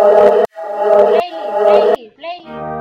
Playlist.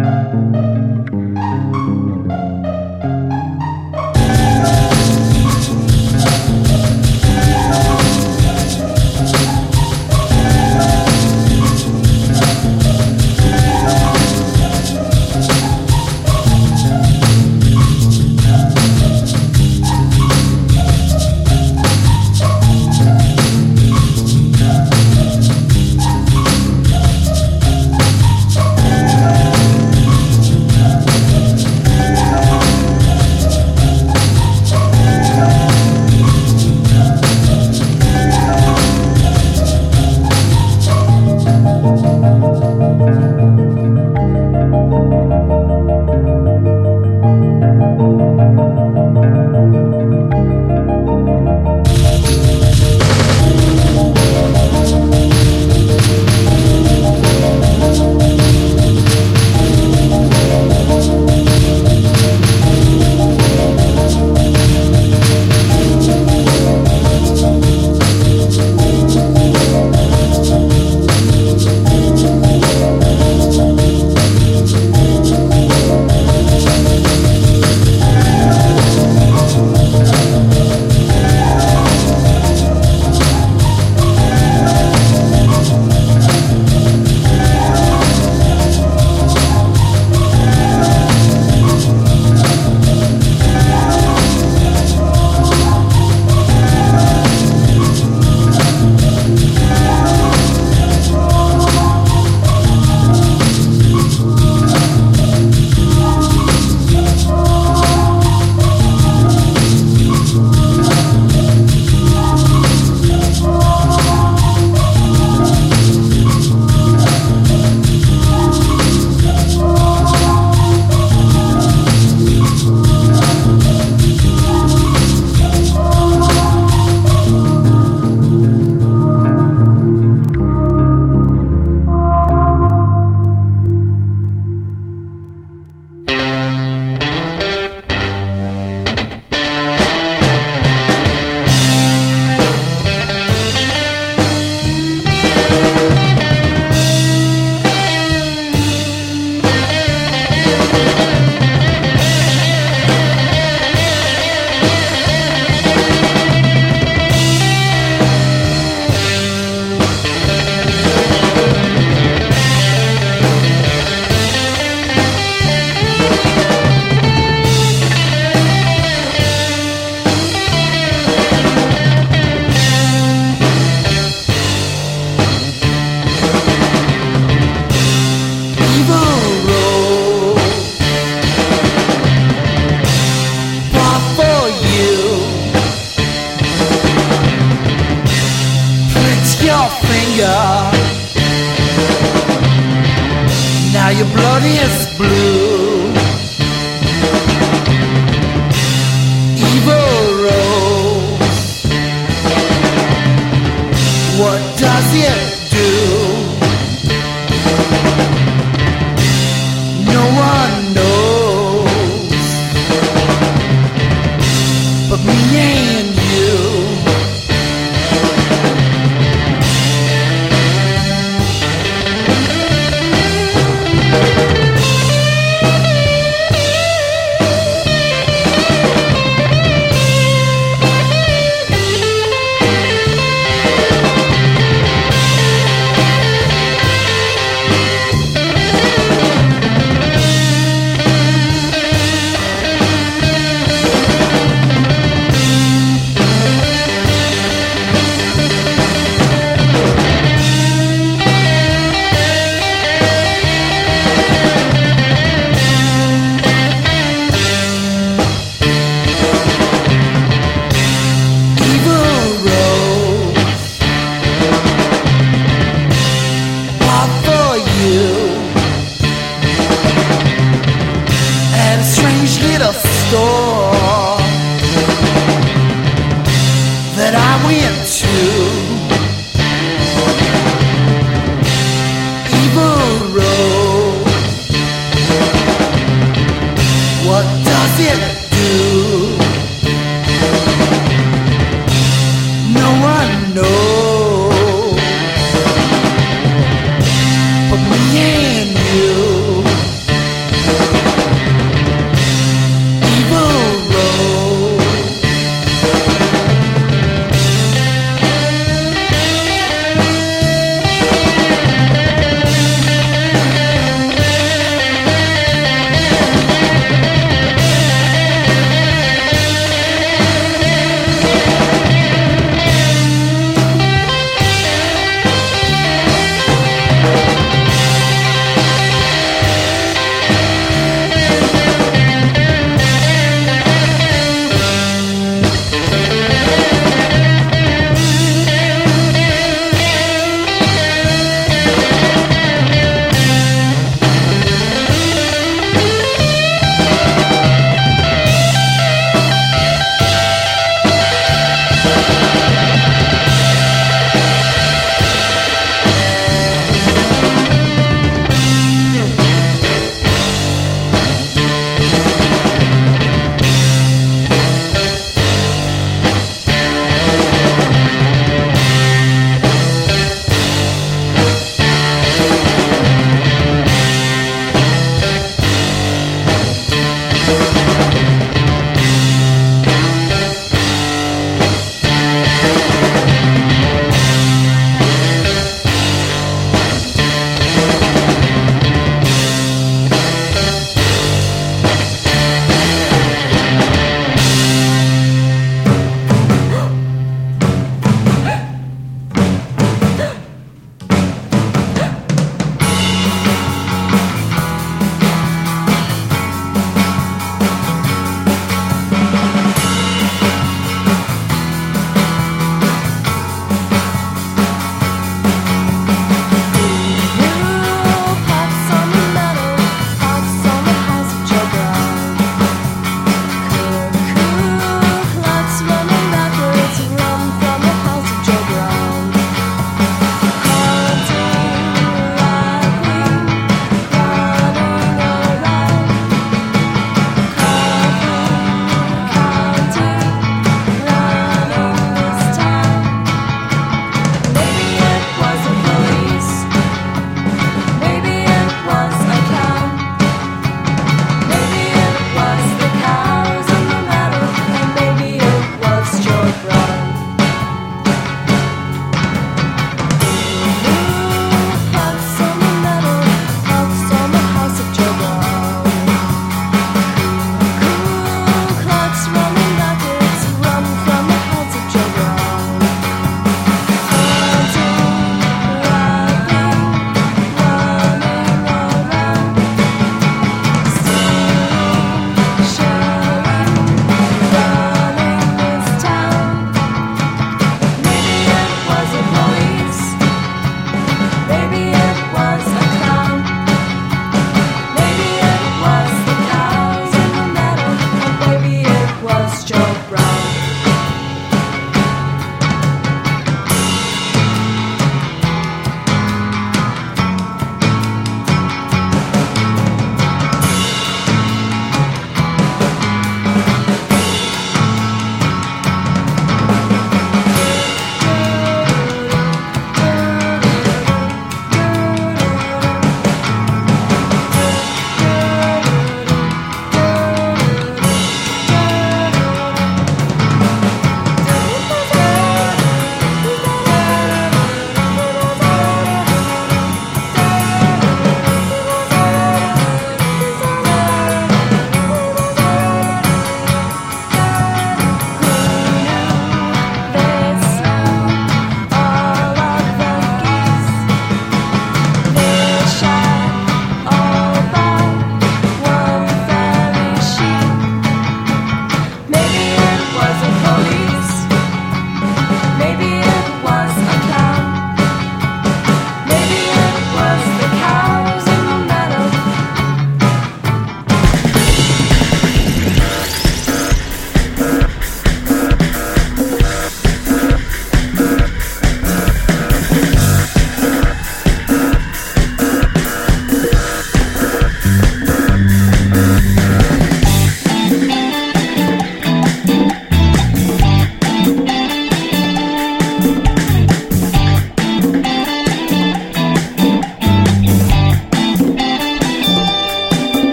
your blood is blue. Evil rose, what does it do? No one knows but me and you. Store that I went to, Evil Rose, what does it do? No one knows but me and you.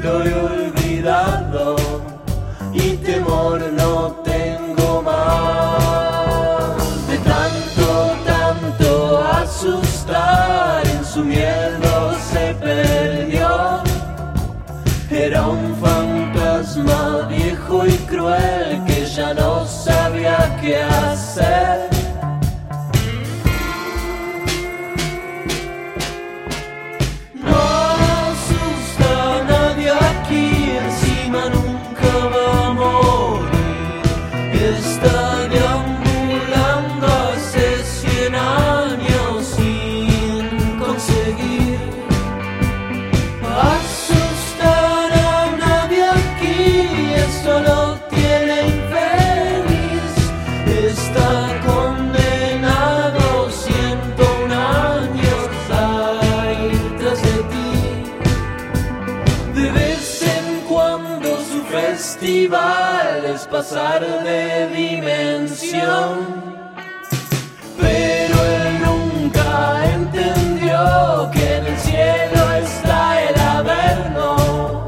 lo he olvidado y temor no tengo más. De tanto asustar, en su miedo se perdió. Era un fantasma viejo y cruel que ya no sabía qué hacer. No asusta a nadie aquí, encima nunca va a morir. Está deambulando hace 100 años sin conseguir asustar a nadie aquí. Esto lo tiene infeliz. Está condenado 101 años a ir tras de ti. De vez en cuando su festival es pasar de dimensión. Pero él nunca entendió que en el cielo está el Averno.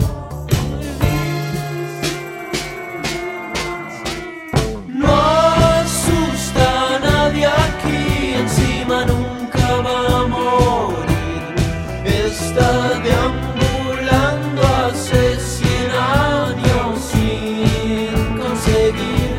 No asusta a nadie aquí, encima nunca va a morir. Está deambulando hace 100 años sin conseguir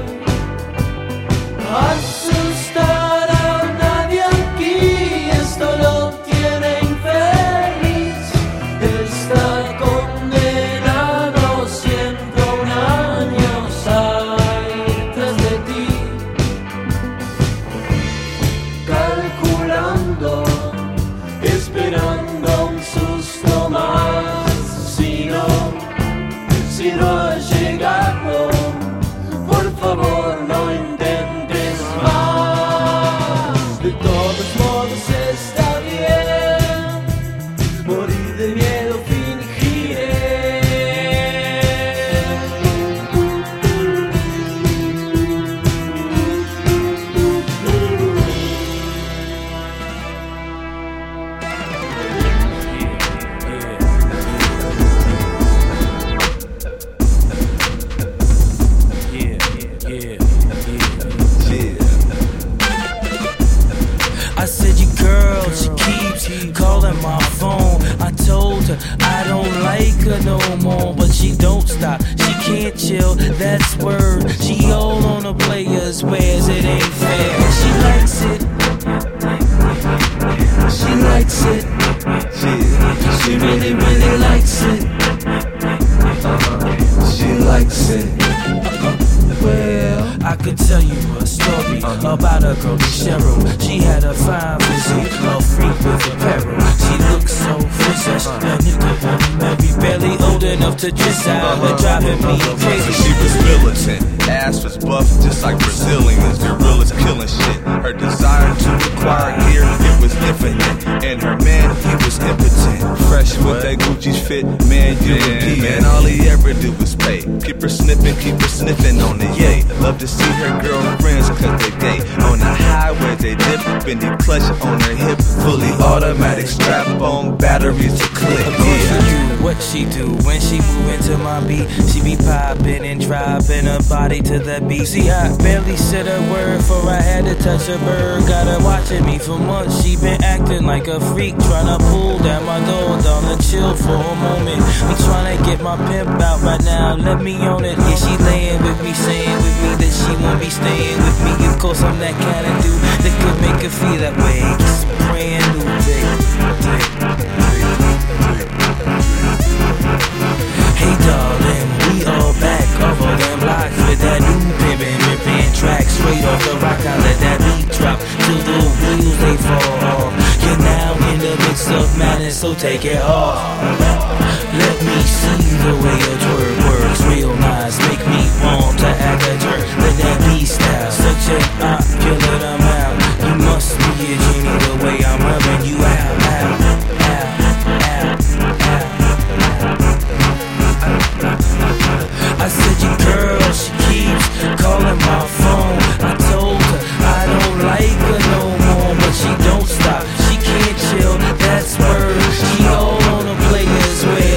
asustar a nadie aquí. Esto lo tiene infeliz. Está condenado 101 años a ir tras de ti. Calculando, esperando un susto más. Si no ha llegado, por favor no intentes más. De todos modos está bien, morir de miedo fingiré. I said your girl, she keeps calling my phone. I told her I don't like her no more, but she don't stop, she can't chill, that's word. She all on the players, whereas it ain't fair. She likes it, she likes it, she really, really likes it. She likes it. Well, I could tell you a story about a girl named Cheryl. She had a fine physique, a freak with apparel. She looked so fresh, a nigga wanna marry, barely old enough to dress out, but driving me crazy. She was militant, ass was buff just like Brazilians, gorillas killing shit. Her desire to acquire gear, it was infinite, and her man, he was impotent. Fresh with that Gucci's fit, man, you repeat. Man, all he ever did was pay. Keep her snipping, keep her sniffing on the yay. Love to see her girlfriends cause they gay. On the highway they dip, bendy clutch on her hip, fully automatic strap on batteries to click. Yeah. What she do when she move into my beat? She be popping and dropping her body to the beat. See, I barely said a word before I had to touch a bird. Got her watching me for months. She been acting like a freak, trying to pull down my door, down and chill for a moment. I'm trying to get my pimp out right now. Let me on it. Yeah, she laying with me, saying with me that she won't be staying with me. Of course, I'm that kind of dude that could make her feel that way. It's a brand new day. Hey darling, we all back off of them blocks with that new pimpin' track straight off the rock. I let that beat drop till the wheels they fall off. You're now in the midst of madness, so take it off. Let me see the way your twerk works real nice. Make me want to act a jerk. Let that beat style such a popular amount. You must be a genie the way I'm rubbing you out, out, out, out, out. I said your girl, she keeps calling my phone. I told her I don't like her no more, but she don't stop, she can't chill, that's word. She all on the players where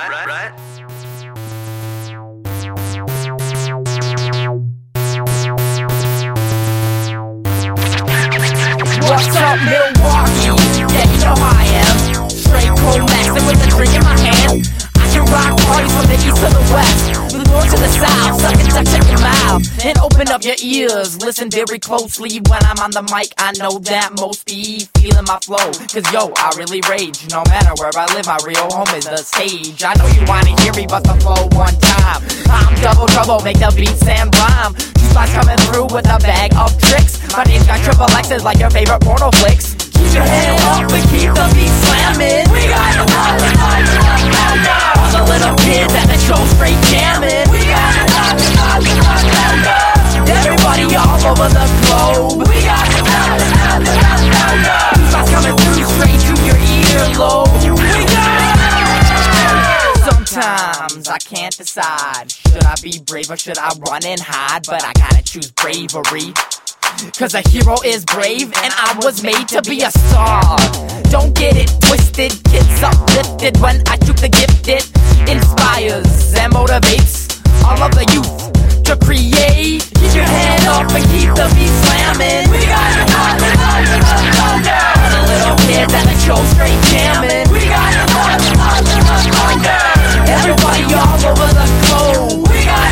What's up, Milwaukee? Yeah, you know how I am. Straight cold maxing with a drink in my hand. I can rock parties from the east to the west, from the north to the south. Suck and duck, check your mouth, and open up your ears. Listen very closely when I'm on the mic. I know that most be feeling my flow, cause yo, I really rage. No matter where I live, my real home is the stage. I know you wanna hear me, but the flow one time. I'm double trouble, make the beat stand rhyme. Spots coming through with a bag of tricks. My name's got triple X's like your favorite porno flicks. Keep your head up and keep the beat slamming. We got all the little kids at the show straight jamming. We got everybody all over the globe. We got spots coming through straight to your earlobe. We got. Sometimes I can't decide, should I be brave or should I run and hide? But I gotta choose bravery, cause a hero is brave and I was made to be a star. Don't get it twisted, kids uplifted when I shoot the gifted. Inspires and motivates all of the youth to create. Keep your head up and keep the beat slamming. We got the little kids at the show straight jamming. We got everybody all over the globe. We got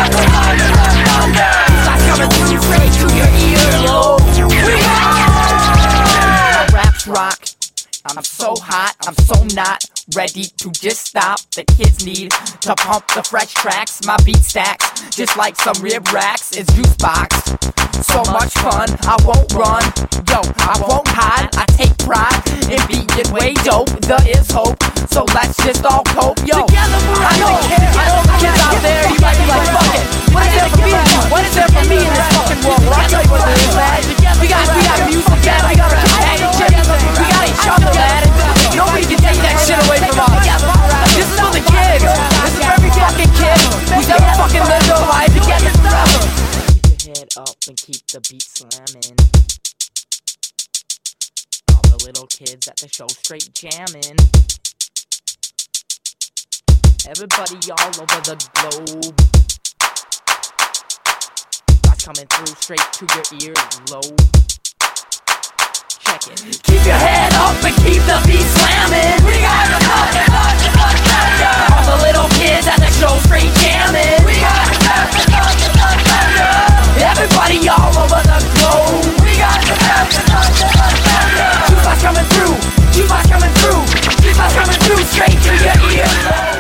spots coming through straight to your earlobe. We got my raps rock. I'm so hot, I'm so not ready to just stop. The kids need to pump the fresh tracks. My beat stacks just like some rib racks. It's juice box, so much fun. I won't run, yo, I won't hide. I take pride in being way dope. There is hope, so let's just all cope, yo. Together I know kids out there, you might be like, fuck it. What is there for me? What is there for me in this fucking world? Well, I tell you what it is, man. We got music, man. We got companionship. We got each other, man. Nobody can take that shit away from us. This is for the kids. This is for every fucking kid who's ever fucking lived their life together forever. Keep your head up and keep the beat slamming. All the little kids at the show straight jamming. Everybody all over the globe. That's coming through straight to your earlobe. Check it. Keep your head up and keep the beat slamming. We got all the little kids at the show straight jamming. We got everybody all over the globe. We got spots coming through. Spots coming through. Spots coming through straight to your earlobe.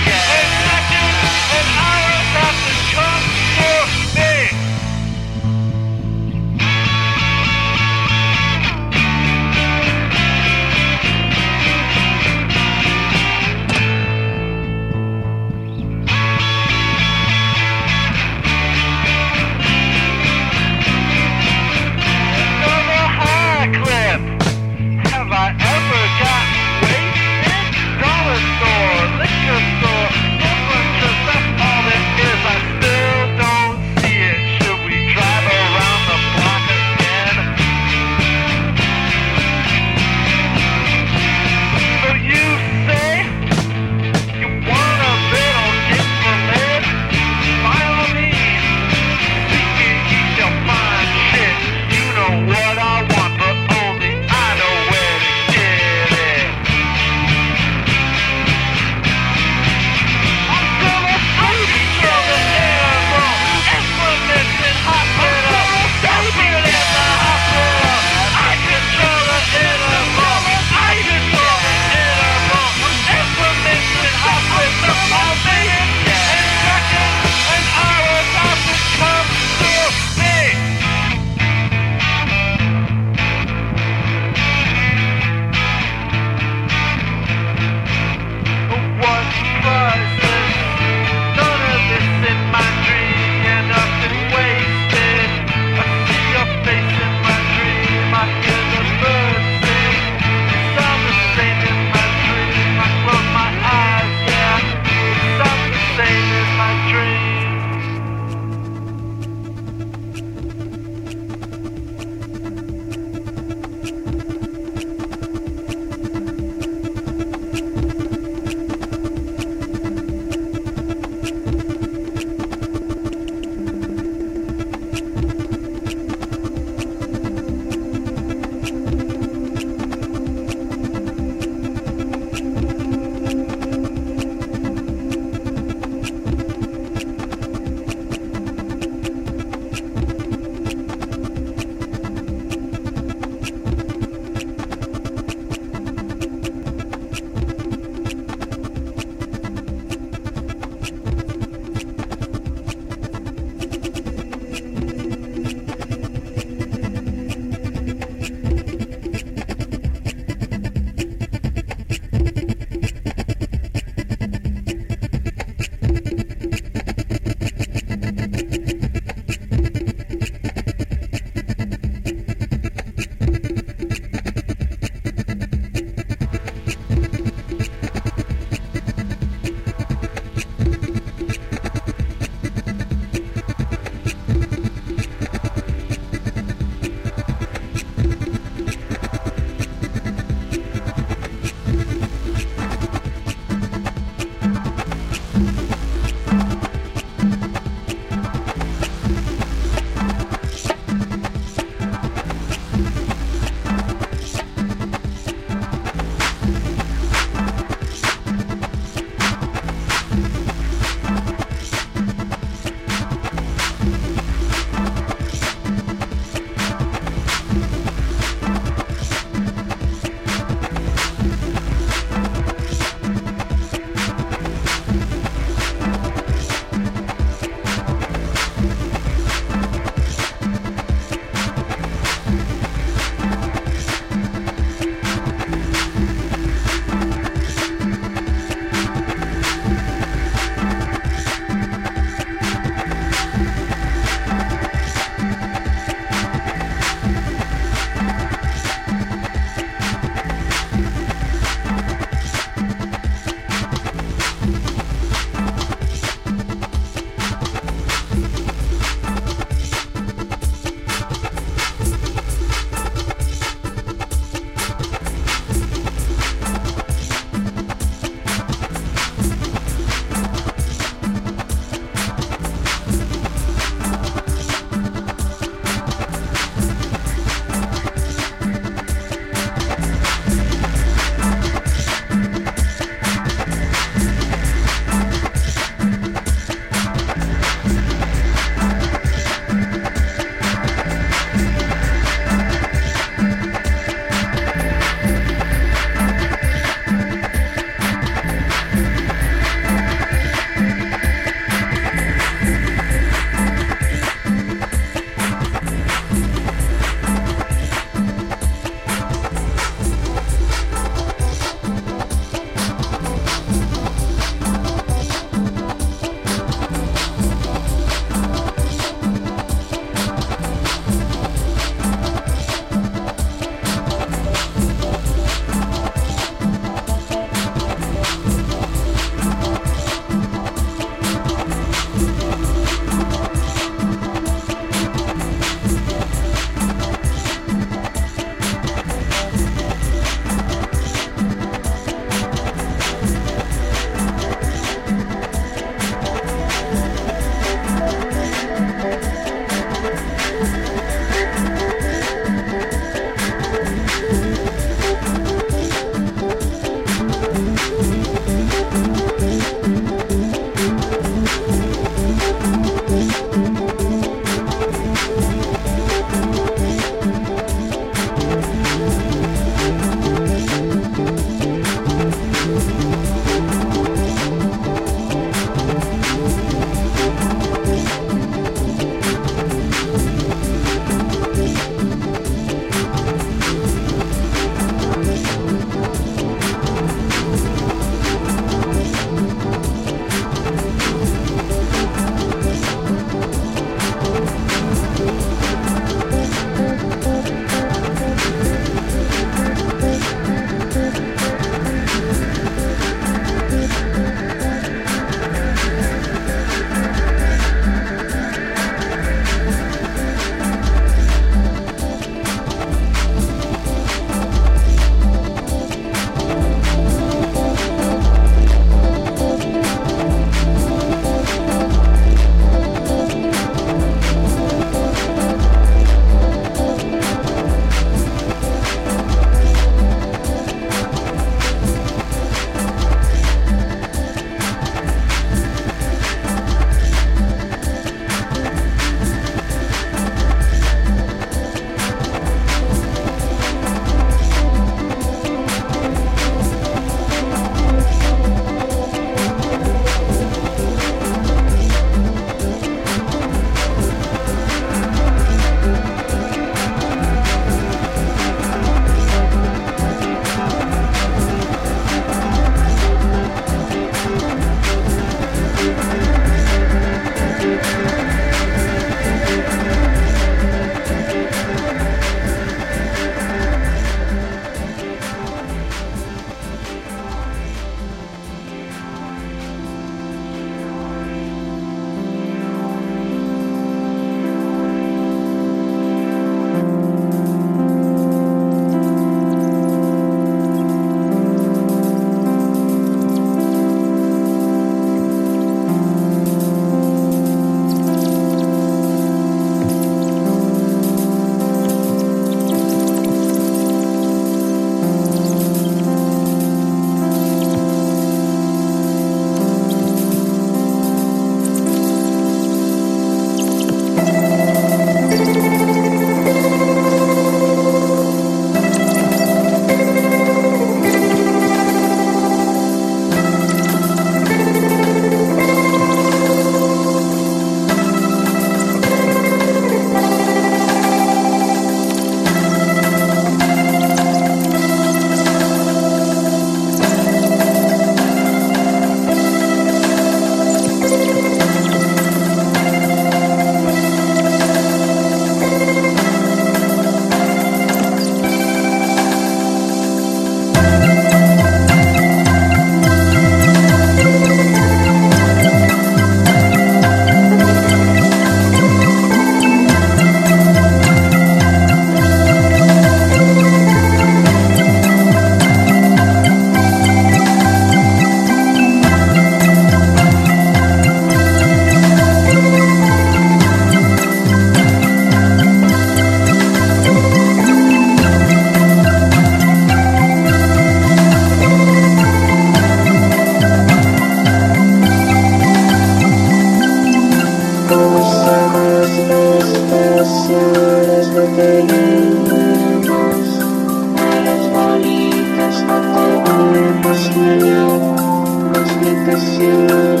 relaciones que tenemos, eres bonita hasta te vuelves genial, explicación.